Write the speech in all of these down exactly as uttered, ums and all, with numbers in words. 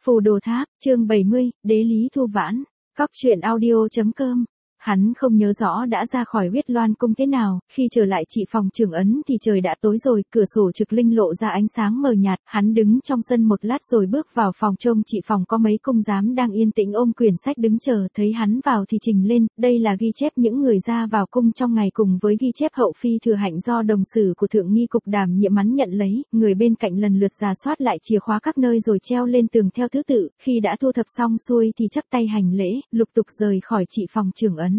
Phù Đồ Tháp, chương bảy mươi, Đế Lý Thu Vãn. Cóc truyện audio chấm com. Hắn không nhớ rõ đã ra khỏi huyết loan cung thế nào, khi trở lại trị phòng trưởng ấn thì trời đã tối rồi, cửa sổ trực linh lộ ra ánh sáng mờ nhạt, hắn đứng trong sân một lát rồi bước vào phòng trông trị phòng có mấy cung giám đang yên tĩnh ôm quyển sách đứng chờ, thấy hắn vào thì trình lên, đây là ghi chép những người ra vào cung trong ngày cùng với ghi chép hậu phi thừa hạnh do đồng sử của thượng nghi cục đảm nhiệm hắn nhận lấy, người bên cạnh lần lượt rà soát lại chìa khóa các nơi rồi treo lên tường theo thứ tự, khi đã thu thập xong xuôi thì chắp tay hành lễ, lục tục rời khỏi trị phòng trưởng ấn.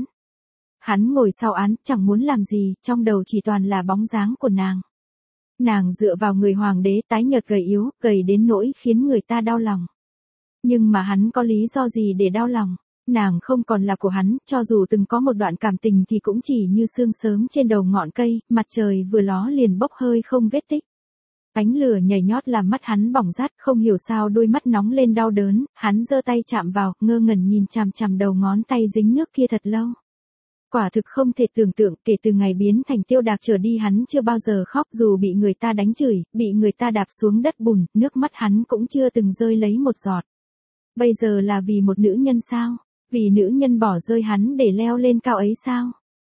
Hắn ngồi sau án, chẳng muốn làm gì, trong đầu chỉ toàn là bóng dáng của nàng. Nàng dựa vào người hoàng đế tái nhợt gầy yếu, gầy đến nỗi khiến người ta đau lòng. Nhưng mà hắn có lý do gì để đau lòng? Nàng không còn là của hắn, cho dù từng có một đoạn cảm tình thì cũng chỉ như sương sớm trên đầu ngọn cây, mặt trời vừa ló liền bốc hơi không vết tích. Ánh lửa nhảy nhót làm mắt hắn bỏng rát, không hiểu sao đôi mắt nóng lên đau đớn, hắn giơ tay chạm vào, ngơ ngẩn nhìn chằm chằm đầu ngón tay dính nước kia thật lâu. Quả thực không thể tưởng tượng, kể từ ngày biến thành Tiêu Đạc trở đi hắn chưa bao giờ khóc, dù bị người ta đánh chửi, bị người ta đạp xuống đất bùn, nước mắt hắn cũng chưa từng rơi lấy một giọt. Bây giờ là vì một nữ nhân sao? Vì nữ nhân bỏ rơi hắn để leo lên cao ấy sao?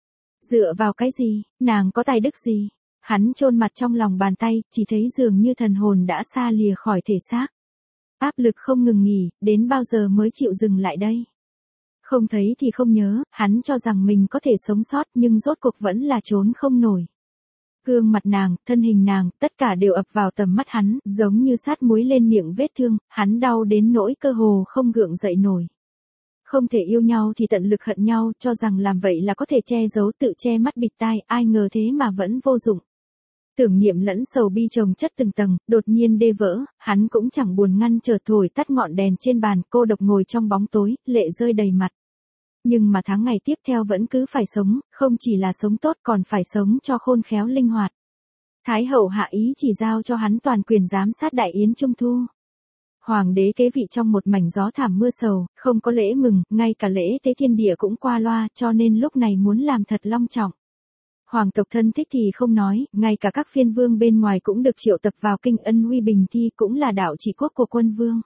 Dựa vào cái gì? Nàng có tài đức gì? Hắn chôn mặt trong lòng bàn tay, chỉ thấy dường như thần hồn đã xa lìa khỏi thể xác. Áp lực không ngừng nghỉ, đến bao giờ mới chịu dừng lại đây? Không thấy thì không nhớ, hắn cho rằng mình có thể sống sót nhưng rốt cuộc vẫn là trốn không nổi. Gương mặt nàng, thân hình nàng, tất cả đều ập vào tầm mắt hắn, giống như sát muối lên miệng vết thương, hắn đau đến nỗi cơ hồ không gượng dậy nổi. Không thể yêu nhau thì tận lực hận nhau, cho rằng làm vậy là có thể che giấu tự che mắt bịt tai, ai ngờ thế mà vẫn vô dụng. Tưởng niệm lẫn sầu bi chồng chất từng tầng, đột nhiên đê vỡ, hắn cũng chẳng buồn ngăn trở thổi tắt ngọn đèn trên bàn, cô độc ngồi trong bóng tối, lệ rơi đầy mặt. Nhưng mà tháng ngày tiếp theo vẫn cứ phải sống, không chỉ là sống tốt còn phải sống cho khôn khéo linh hoạt. Thái hậu hạ ý chỉ giao cho hắn toàn quyền giám sát đại yến trung thu. Hoàng đế kế vị trong một mảnh gió thảm mưa sầu, không có lễ mừng, ngay cả lễ tế thiên địa cũng qua loa, cho nên lúc này muốn làm thật long trọng. Hoàng tộc thân thích thì không nói, ngay cả các phiên vương bên ngoài cũng được triệu tập vào kinh. Ân uy bình thi cũng là đạo trị quốc của quân vương.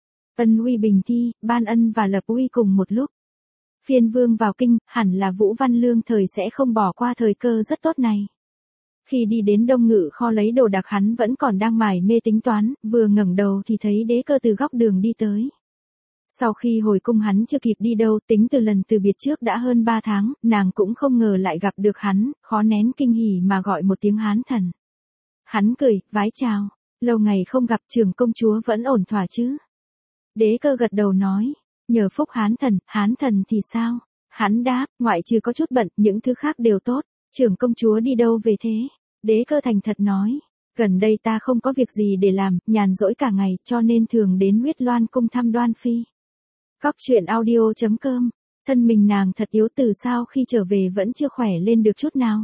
Ân uy bình thi, ban ân và lập uy cùng một lúc. Phiên vương vào kinh, hẳn là Vũ Văn Lương thời sẽ không bỏ qua thời cơ rất tốt này. Khi đi đến Đông Ngự kho lấy đồ đạc hắn vẫn còn đang mải mê tính toán, vừa ngẩng đầu thì thấy Đế Cơ từ góc đường đi tới. Sau khi hồi cung hắn chưa kịp đi đâu, tính từ lần từ biệt trước đã hơn ba tháng, nàng cũng không ngờ lại gặp được hắn, khó nén kinh hỉ mà gọi một tiếng Hán thần. Hắn cười, vái chào, lâu ngày không gặp, trưởng công chúa vẫn ổn thỏa chứ? Đế Cơ gật đầu nói, nhờ phúc Hán thần, Hán thần thì sao? Hắn đáp, ngoại trừ có chút bận, những thứ khác đều tốt. Trưởng công chúa đi đâu về thế? Đế Cơ thành thật nói, gần đây ta không có việc gì để làm, nhàn rỗi cả ngày, cho nên thường đến huyết loan cung thăm Đoan Phi. Cóc truyện audio chấm com. Thân mình nàng thật yếu, từ sao khi trở về vẫn chưa khỏe lên được chút nào.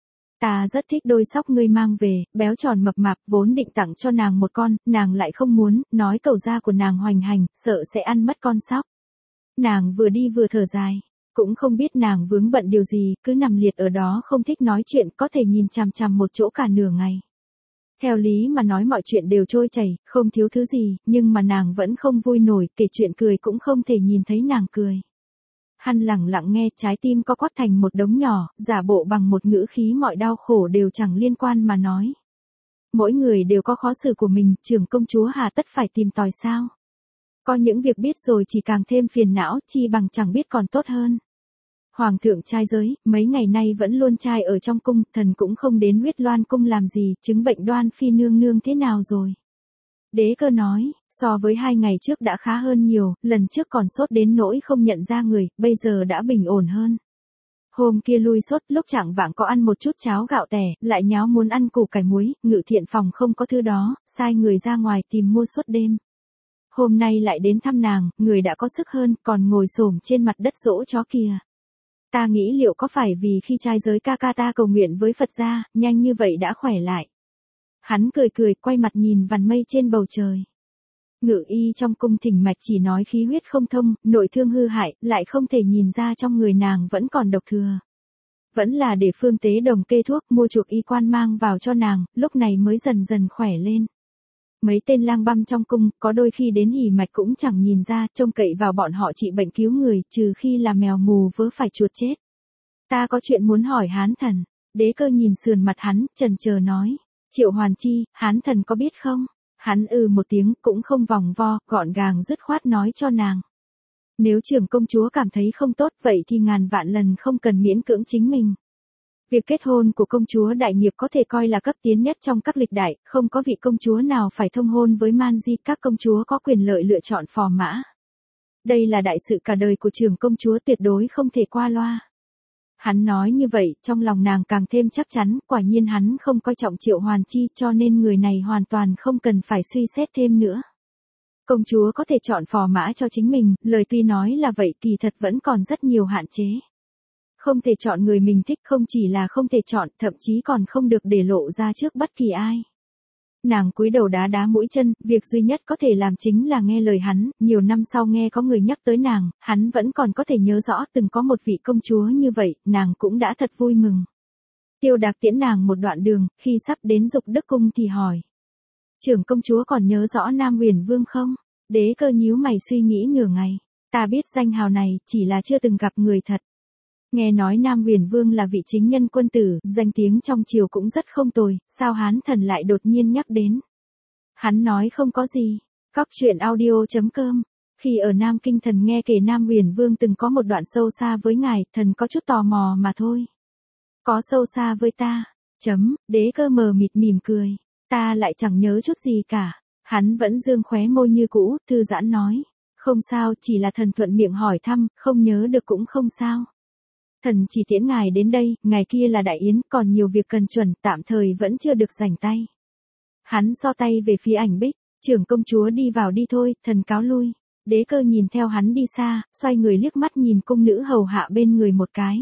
Ta rất thích đôi sóc ngươi mang về, béo tròn mập mạp, vốn định tặng cho nàng một con, nàng lại không muốn, nói cẩu da của nàng hoành hành, sợ sẽ ăn mất con sóc. Nàng vừa đi vừa thở dài, cũng không biết nàng vướng bận điều gì, cứ nằm liệt ở đó không thích nói chuyện, có thể nhìn chằm chằm một chỗ cả nửa ngày. Theo lý mà nói mọi chuyện đều trôi chảy, không thiếu thứ gì, nhưng mà nàng vẫn không vui nổi, kể chuyện cười cũng không thể nhìn thấy nàng cười. Hắn lặng lặng nghe, trái tim co quắp thành một đống nhỏ, giả bộ bằng một ngữ khí mọi đau khổ đều chẳng liên quan mà nói. Mỗi người đều có khó xử của mình, trưởng công chúa hà tất phải tìm tòi sao? Có những việc biết rồi chỉ càng thêm phiền não, chi bằng chẳng biết còn tốt hơn. Hoàng thượng trai giới, mấy ngày nay vẫn luôn trai ở trong cung, thần cũng không đến huyết loan cung làm gì, chứng bệnh Đoan Phi nương nương thế nào rồi? Đế Cơ nói, so với hai ngày trước đã khá hơn nhiều, lần trước còn sốt đến nỗi không nhận ra người, bây giờ đã bình ổn hơn. Hôm kia lui sốt, lúc chạng vạng có ăn một chút cháo gạo tẻ, lại nháo muốn ăn củ cải muối, Ngự thiện phòng không có thứ đó, sai người ra ngoài tìm mua suốt đêm. Hôm nay lại đến thăm nàng, người đã có sức hơn, còn ngồi xổm trên mặt đất dỗ chó kìa. Ta nghĩ liệu có phải vì khi trai giới ca ca ta cầu nguyện với Phật gia, nhanh như vậy đã khỏe lại. Hắn cười cười, quay mặt nhìn vằn mây trên bầu trời. Ngự y trong cung thỉnh mạch chỉ nói khí huyết không thông, nội thương hư hại, lại không thể nhìn ra trong người nàng vẫn còn độc thừa. Vẫn là để Phương Tế Đồng kê thuốc, mua chuộc y quan mang vào cho nàng, lúc này mới dần dần khỏe lên. Mấy tên lang băm trong cung, có đôi khi đến hỉ mạch cũng chẳng nhìn ra, trông cậy vào bọn họ trị bệnh cứu người, trừ khi là mèo mù vớ phải chuột chết. Ta có chuyện muốn hỏi Hán Thần. Đế Cơ nhìn sườn mặt hắn, chần chờ nói. Triệu Hoàn Chi, Hán Thần có biết không? Hắn ư một tiếng, cũng không vòng vo, gọn gàng dứt khoát nói cho nàng. Nếu trưởng công chúa cảm thấy không tốt, vậy thì ngàn vạn lần không cần miễn cưỡng chính mình. Việc kết hôn của công chúa đại nghiệp có thể coi là cấp tiến nhất trong các lịch đại, không có vị công chúa nào phải thông hôn với man di, các công chúa có quyền lợi lựa chọn phò mã. Đây là đại sự cả đời của trưởng công chúa, tuyệt đối không thể qua loa. Hắn nói như vậy, trong lòng nàng càng thêm chắc chắn, quả nhiên hắn không coi trọng Triệu Hoàn Chi, cho nên người này hoàn toàn không cần phải suy xét thêm nữa. Công chúa có thể chọn phò mã cho chính mình, lời tuy nói là vậy kỳ thật vẫn còn rất nhiều hạn chế. Không thể chọn người mình thích, không chỉ là không thể chọn, thậm chí còn không được để lộ ra trước bất kỳ ai. Nàng cúi đầu đá đá mũi chân, việc duy nhất có thể làm chính là nghe lời hắn, nhiều năm sau nghe có người nhắc tới nàng, hắn vẫn còn có thể nhớ rõ từng có một vị công chúa như vậy, nàng cũng đã thật vui mừng. Tiêu Đạc tiễn nàng một đoạn đường, khi sắp đến Dục Đức Cung thì hỏi. Trưởng công chúa còn nhớ rõ Nam Huyền Vương không? Đế Cơ nhíu mày suy nghĩ nửa ngày. Ta biết danh hào này, chỉ là chưa từng gặp người thật. Nghe nói Nam Huyền Vương là vị chính nhân quân tử, danh tiếng trong triều cũng rất không tồi, sao Hán Thần lại đột nhiên nhắc đến? Hắn nói không có gì. Cóc truyện audio chấm com. Khi ở Nam Kinh thần nghe kể Nam Huyền Vương từng có một đoạn sâu xa với ngài, thần có chút tò mò mà thôi. Có sâu xa với ta. Chấm, Đế Cơ mờ mịt mỉm cười. Ta lại chẳng nhớ chút gì cả. Hắn vẫn dương khóe môi như cũ, thư giãn nói. Không sao, chỉ là thần thuận miệng hỏi thăm, không nhớ được cũng không sao. Thần chỉ tiễn ngài đến đây, ngày kia là đại yến, còn nhiều việc cần chuẩn, tạm thời vẫn chưa được rảnh tay. Hắn so tay về phía ảnh bích, trưởng công chúa đi vào đi thôi, thần cáo lui. Đế Cơ nhìn theo hắn đi xa, xoay người liếc mắt nhìn cung nữ hầu hạ bên người một cái.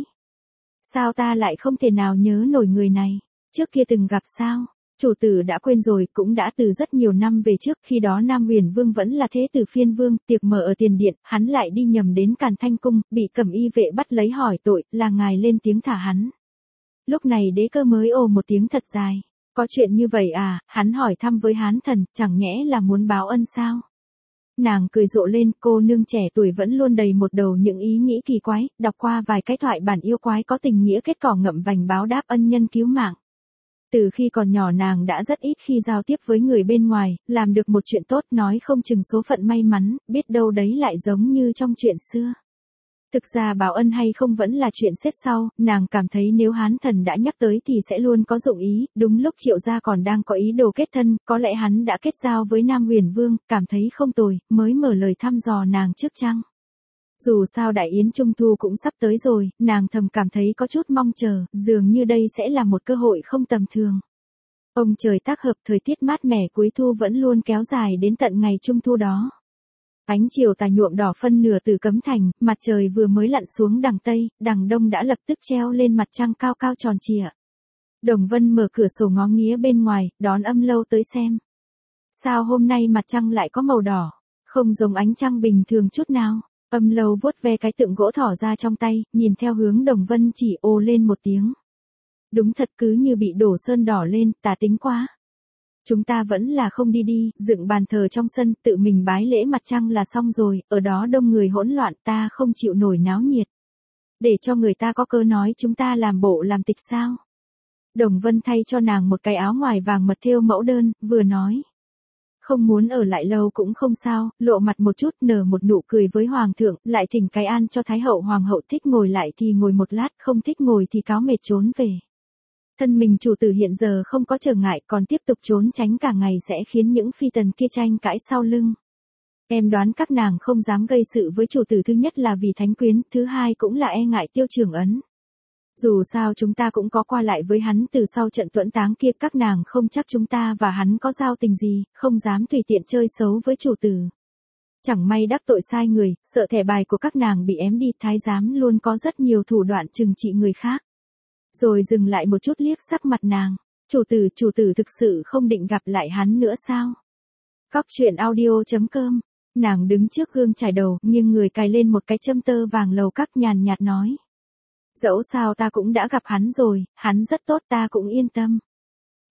Sao ta lại không thể nào nhớ nổi người này, trước kia từng gặp sao? Chủ tử đã quên rồi, cũng đã từ rất nhiều năm về trước, khi đó Nam Huyền Vương vẫn là thế tử phiên vương, tiệc mở ở tiền điện, hắn lại đi nhầm đến Càn Thanh Cung, bị cẩm y vệ bắt lấy hỏi tội, là ngài lên tiếng thả hắn. Lúc này Đế Cơ mới ồ một tiếng thật dài. Có chuyện như vậy à? Hắn hỏi thăm với Hán Thần, chẳng nhẽ là muốn báo ân sao? Nàng cười rộ lên, cô nương trẻ tuổi vẫn luôn đầy một đầu những ý nghĩ kỳ quái, đọc qua vài cái thoại bản yêu quái có tình nghĩa kết cỏ ngậm vành báo đáp ân nhân cứu mạng. Từ khi còn nhỏ nàng đã rất ít khi giao tiếp với người bên ngoài, làm được một chuyện tốt nói không chừng số phận may mắn, biết đâu đấy lại giống như trong chuyện xưa. Thực ra báo ân hay không vẫn là chuyện xếp sau, nàng cảm thấy nếu Hán Thần đã nhắc tới thì sẽ luôn có dụng ý, đúng lúc Triệu gia còn đang có ý đồ kết thân, có lẽ hắn đã kết giao với Nam Huyền Vương, cảm thấy không tồi, mới mở lời thăm dò nàng trước chăng. Dù sao đại yến trung thu cũng sắp tới rồi, nàng thầm cảm thấy có chút mong chờ, dường như đây sẽ là một cơ hội không tầm thường. Ông trời tác hợp thời tiết mát mẻ cuối thu vẫn luôn kéo dài đến tận ngày trung thu đó. Ánh chiều tà nhuộm đỏ phân nửa từ Cấm Thành, mặt trời vừa mới lặn xuống đằng Tây, đằng Đông đã lập tức treo lên mặt trăng cao cao tròn trịa. Đồng Vân mở cửa sổ ngó nghía bên ngoài, đón Âm Lâu tới xem. Sao hôm nay mặt trăng lại có màu đỏ, không giống ánh trăng bình thường chút nào. Âm Lâu vuốt ve cái tượng gỗ thỏ ra trong tay, nhìn theo hướng Đồng Vân chỉ ồ lên một tiếng. Đúng thật cứ như bị đổ sơn đỏ lên, tà tính quá. Chúng ta vẫn là không đi đi, dựng bàn thờ trong sân, tự mình bái lễ mặt trăng là xong rồi, ở đó đông người hỗn loạn, ta không chịu nổi náo nhiệt. Để cho người ta có cơ nói chúng ta làm bộ làm tịch sao. Đồng Vân thay cho nàng một cái áo ngoài vàng mật thêu mẫu đơn, vừa nói. Không muốn ở lại lâu cũng không sao, lộ mặt một chút nở một nụ cười với Hoàng thượng, lại thỉnh cái an cho Thái hậu Hoàng hậu thích ngồi lại thì ngồi một lát, không thích ngồi thì cáo mệt trốn về. Thân mình chủ tử hiện giờ không có trở ngại, còn tiếp tục trốn tránh cả ngày sẽ khiến những phi tần kia tranh cãi sau lưng. Em đoán các nàng không dám gây sự với chủ tử, thứ nhất là vì thánh quyến, thứ hai cũng là e ngại Tiêu Trường Ấn. Dù sao chúng ta cũng có qua lại với hắn từ sau trận tuẫn táng kia, các nàng không chắc chúng ta và hắn có giao tình gì, không dám tùy tiện chơi xấu với chủ tử. Chẳng may đắc tội sai người, sợ thẻ bài của các nàng bị ém đi, thái giám luôn có rất nhiều thủ đoạn trừng trị người khác. Rồi dừng lại một chút liếc sắc mặt nàng. Chủ tử, chủ tử thực sự không định gặp lại hắn nữa sao? Cóc truyện audio chấm com. Nàng đứng trước gương chải đầu, nghiêng người cài lên một cái châm tơ vàng lầu các, nhàn nhạt nói. Dẫu sao ta cũng đã gặp hắn rồi, hắn rất tốt, ta cũng yên tâm.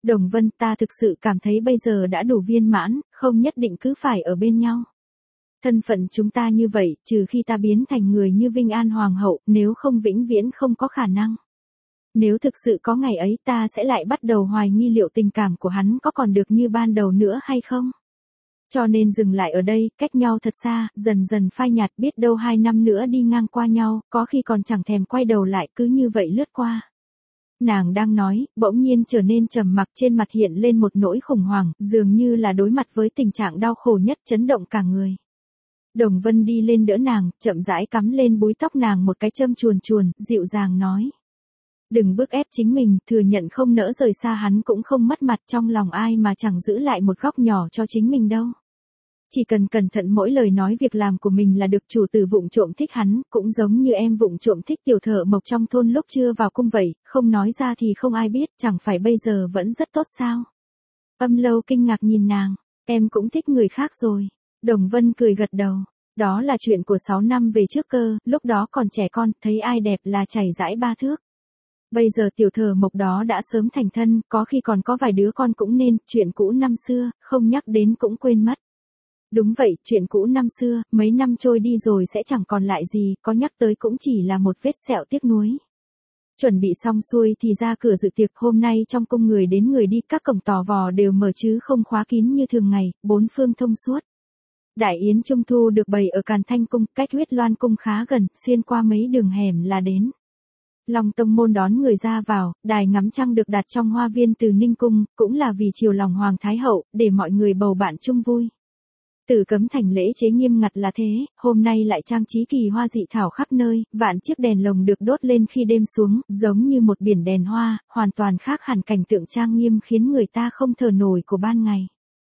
Đồng Vân, ta thực sự cảm thấy bây giờ đã đủ viên mãn, không nhất định cứ phải ở bên nhau. Thân phận chúng ta như vậy, trừ khi ta biến thành người như Vinh An Hoàng hậu, nếu không vĩnh viễn không có khả năng. Nếu thực sự có ngày ấy ta sẽ lại bắt đầu hoài nghi liệu tình cảm của hắn có còn được như ban đầu nữa hay không. Cho nên dừng lại ở đây, cách nhau thật xa, dần dần phai nhạt, biết đâu hai năm nữa đi ngang qua nhau, có khi còn chẳng thèm quay đầu lại, cứ như vậy lướt qua. Nàng đang nói, bỗng nhiên trở nên trầm mặc, trên mặt hiện lên một nỗi khủng hoảng, dường như là đối mặt với tình trạng đau khổ nhất, chấn động cả người. Đồng Vân đi lên đỡ nàng, chậm rãi cắm lên búi tóc nàng một cái châm chuồn chuồn, dịu dàng nói. Đừng bức ép chính mình, thừa nhận không nỡ rời xa hắn cũng không mất mặt, trong lòng ai mà chẳng giữ lại một góc nhỏ cho chính mình đâu. Chỉ cần cẩn thận mỗi lời nói việc làm của mình là được. Chủ tử vụng trộm thích hắn, cũng giống như em vụng trộm thích tiểu thợ mộc trong thôn lúc chưa vào cung vậy, không nói ra thì không ai biết, chẳng phải bây giờ vẫn rất tốt sao. Âm Lâu kinh ngạc nhìn nàng, em cũng thích người khác rồi. Đồng Vân cười gật đầu, đó là chuyện của sáu năm về trước cơ, lúc đó còn trẻ con, thấy ai đẹp là chảy dãi ba thước. Bây giờ tiểu thợ mộc đó đã sớm thành thân, có khi còn có vài đứa con cũng nên, chuyện cũ năm xưa, không nhắc đến cũng quên mất. Đúng vậy, chuyện cũ năm xưa, mấy năm trôi đi rồi sẽ chẳng còn lại gì, có nhắc tới cũng chỉ là một vết sẹo tiếc nuối. Chuẩn bị xong xuôi thì ra cửa dự tiệc, hôm nay trong cung người đến người đi, các cổng tò vò đều mở chứ không khóa kín như thường ngày, bốn phương thông suốt. Đại yến trung thu được bày ở Càn Thanh cung, cách Huyết Loan cung khá gần, xuyên qua mấy đường hẻm là đến. Long Tông môn đón người ra vào, đài ngắm trăng được đặt trong hoa viên Từ Ninh cung, cũng là vì chiều lòng Hoàng Thái hậu, để mọi người bầu bạn chung vui. Tử Cấm Thành lễ chế nghiêm ngặt là thế, hôm nay lại trang trí kỳ hoa dị thảo khắp nơi, vạn chiếc đèn lồng được đốt lên khi đêm xuống, giống như một biển đèn hoa, hoàn toàn khác hẳn cảnh tượng trang nghiêm khiến người ta không thở nổi của ban ngày.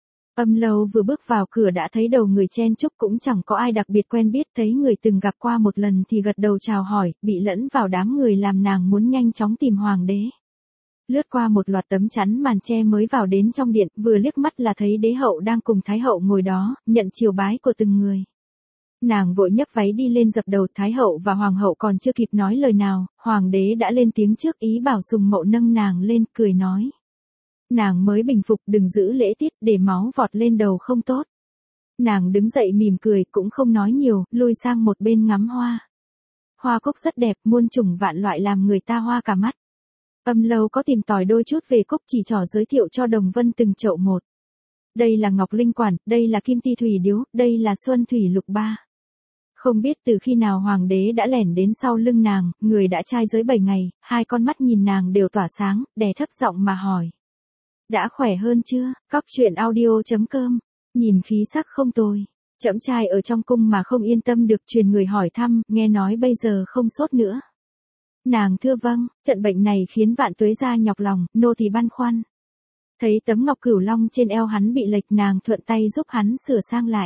Âm Lâu vừa bước vào cửa đã thấy đầu người chen chúc, cũng chẳng có ai đặc biệt quen biết, thấy người từng gặp qua một lần thì gật đầu chào hỏi, bị lẫn vào đám người làm nàng muốn nhanh chóng tìm hoàng đế. Lướt qua một loạt tấm chắn màn che mới vào đến trong điện, vừa liếc mắt là thấy đế hậu đang cùng thái hậu ngồi đó, nhận triều bái của từng người. Nàng vội nhấc váy đi lên dập đầu, thái hậu và hoàng hậu còn chưa kịp nói lời nào, hoàng đế đã lên tiếng trước, ý bảo Sùng Mậu nâng nàng lên, cười nói. Nàng mới bình phục, đừng giữ lễ tiết, để máu vọt lên đầu không tốt. Nàng đứng dậy mỉm cười, cũng không nói nhiều, lui sang một bên ngắm hoa. Hoa cúc rất đẹp, muôn chủng vạn loại làm người ta hoa cả mắt. Âm Lâu có tìm tòi đôi chút về cúc, chỉ trỏ giới thiệu cho Đồng Vân từng chậu một. Đây là ngọc linh quản, đây là kim ti thủy điếu, đây là xuân thủy lục ba. Không biết từ khi nào hoàng đế đã lẻn đến sau lưng nàng, người đã trai giới bảy ngày, hai con mắt nhìn nàng đều tỏa sáng, đè thấp giọng mà hỏi. Đã khỏe hơn chưa? Cóc truyện audio chấm com. Nhìn khí sắc không tồi. Trẫm trai ở trong cung mà không yên tâm được, truyền người hỏi thăm, nghe nói bây giờ không sốt nữa. Nàng thưa vâng, trận bệnh này khiến Vạn Tuế gia nhọc lòng, nô thì băn khoăn. Thấy tấm ngọc cửu long trên eo hắn bị lệch, nàng thuận tay giúp hắn sửa sang lại.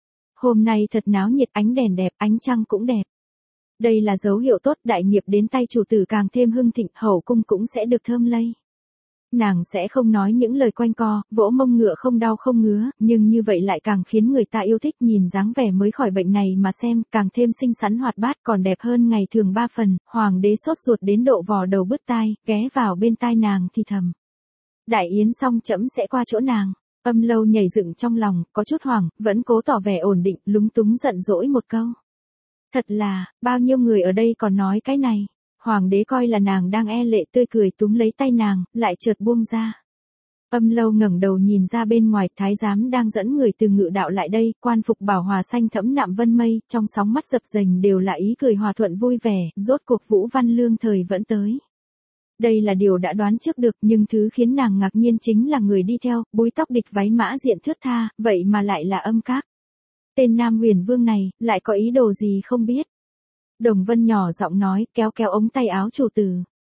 Hôm nay thật náo nhiệt, ánh đèn đẹp, ánh trăng cũng đẹp. Đây là dấu hiệu tốt, đại nghiệp đến tay chủ tử càng thêm hưng thịnh, hậu cung cũng sẽ được thơm lây. Nàng sẽ không nói những lời quanh co, vỗ mông ngựa không đau không ngứa, nhưng như vậy lại càng khiến người ta yêu thích, nhìn dáng vẻ mới khỏi bệnh này mà xem, càng thêm xinh xắn hoạt bát, còn đẹp hơn ngày thường ba phần. Hoàng đế sốt ruột đến độ vò đầu bứt tai, ghé vào bên tai nàng thì thầm. Đại yến xong trẫm sẽ qua chỗ nàng. Âm Lâu nhảy dựng trong lòng, có chút hoảng, vẫn cố tỏ vẻ ổn định, lúng túng giận dỗi một câu. Thật là, bao nhiêu người ở đây còn nói cái này. Hoàng đế coi là nàng đang e lệ, tươi cười túm lấy tay nàng, lại chợt buông ra. Âm Lâu ngẩng đầu nhìn ra bên ngoài, thái giám đang dẫn người từ ngự đạo lại đây, quan phục bảo hòa xanh thẫm nạm vân mây, trong sóng mắt dập dềnh đều là ý cười hòa thuận vui vẻ, rốt cuộc Vũ Văn Lương Thời vẫn tới. Đây là điều đã đoán trước được, nhưng thứ khiến nàng ngạc nhiên chính là người đi theo, búi tóc địch váy mã diện thướt tha, vậy mà lại là Âm Các. Tên Nam Huyền Vương này, lại có ý đồ gì không biết. Đồng Vân nhỏ giọng nói, kéo kéo ống tay áo chủ tử.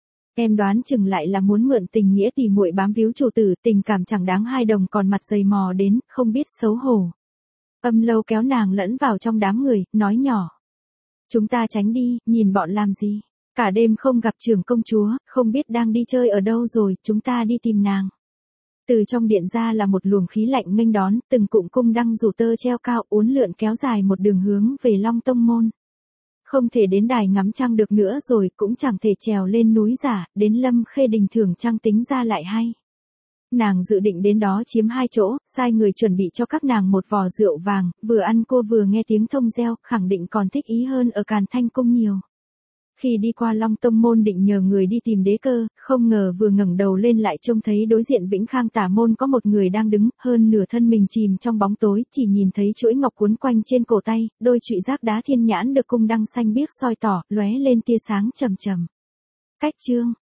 Em đoán chừng lại là muốn mượn tình nghĩa tỉ muội bám víu chủ tử, tình cảm chẳng đáng hai đồng còn mặt dày mò đến, không biết xấu hổ. Âm Lâu kéo nàng lẫn vào trong đám người, nói nhỏ. Chúng ta tránh đi, nhìn bọn làm gì. Cả đêm không gặp trưởng công chúa, không biết đang đi chơi ở đâu rồi, chúng ta đi tìm nàng. Từ trong điện ra là một luồng khí lạnh nghênh đón, từng cụm cung đăng rủ tơ treo cao, uốn lượn kéo dài một đường hướng về Long Tông môn. Không thể đến đài ngắm trăng được nữa rồi, cũng chẳng thể trèo lên núi giả, đến Lâm Khê Đình thưởng trăng tính ra lại hay. Nàng dự định đến đó chiếm hai chỗ, sai người chuẩn bị cho các nàng một vò rượu vàng, vừa ăn cua vừa nghe tiếng thông reo, khẳng định còn thích ý hơn ở Càn Thanh Cung nhiều. Khi đi qua Long Tông môn định nhờ người đi tìm đế cơ, không ngờ vừa ngẩng đầu lên lại trông thấy đối diện Vĩnh Khang Tả môn có một người đang đứng, hơn nửa thân mình chìm trong bóng tối, chỉ nhìn thấy chuỗi ngọc cuốn quanh trên cổ tay, đôi trụy giác đá thiên nhãn được cung đăng xanh biếc soi tỏ, lóe lên tia sáng trầm trầm. Cách chương